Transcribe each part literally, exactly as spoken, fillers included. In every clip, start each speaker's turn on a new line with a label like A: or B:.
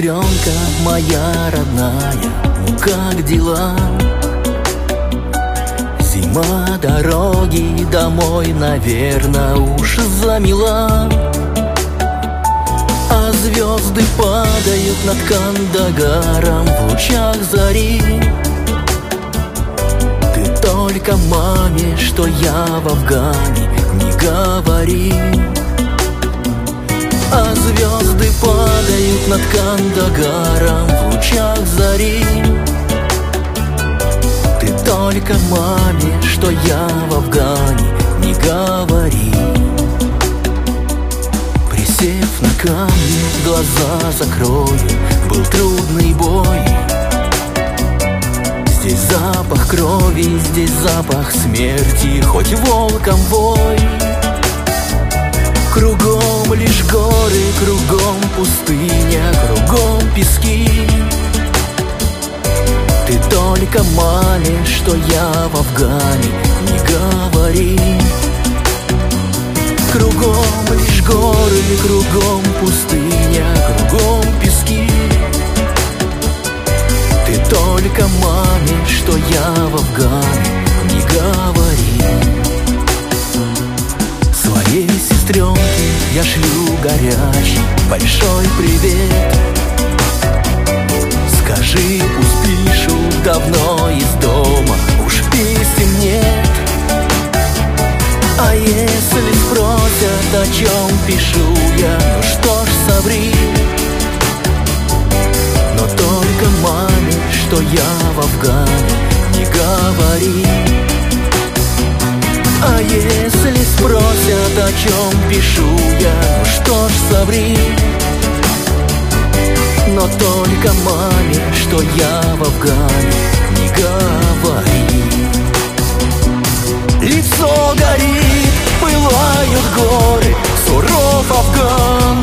A: сестренка моя родная, ну как дела? Зима, дороги домой, наверно, уж замела. А звезды падают над Кандагаром в лучах зари. Ты только маме, что я в Афгане, не говори. А звезды падают над Кандагаром в лучах зари. Ты только маме, что я в Афгане, не говори. Присев на камни, глаза закрою, был трудный бой. Здесь запах крови, здесь запах смерти, хоть волком вой. Кругом лишь горы, кругом пустыня, кругом пески. Ты только маме, что я в Афгане, не говори. Кругом лишь горы, кругом пустыня, кругом пески. Ты только маме, что я в Афгане, не говори. Своей сестренке я шлю горячий большой привет. Скажи, пусть пишут давно из дома, уж писем нет. А если спросят, о чем пишу я, ну что ж, соври. Но только маме, что я в Афгане, не говори. А если спросят, о чем пишу я, ну что ж, соври. Но только маме, что я в Афгане, не говори. Лицо горит, пылают горы, суров Афган.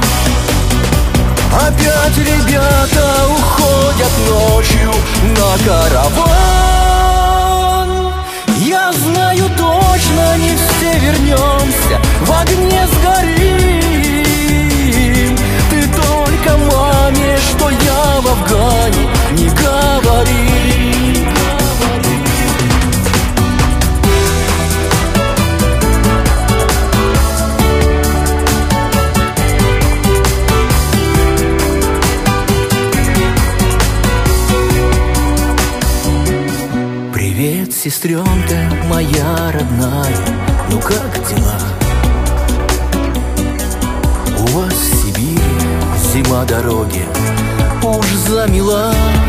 A: Опять ребята уходят ночью на караван. Я знаю точно, не все вернемся, в огне сгорим. Ты только маме, что я в Афгане, не говори. Привет, сестренка моя родная, ну как дела? У вас в Сибири зима, дороги уж замела.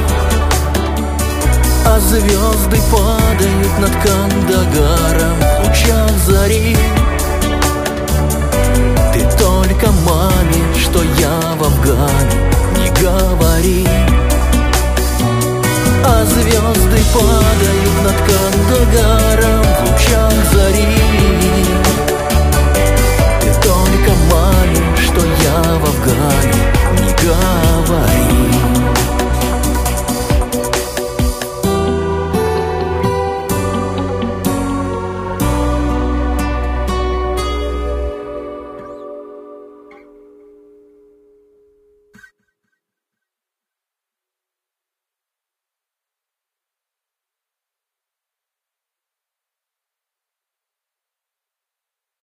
A: А звезды падают над Кандагаром в лучах зари. Ты только маме, что я в Афгане, не говори.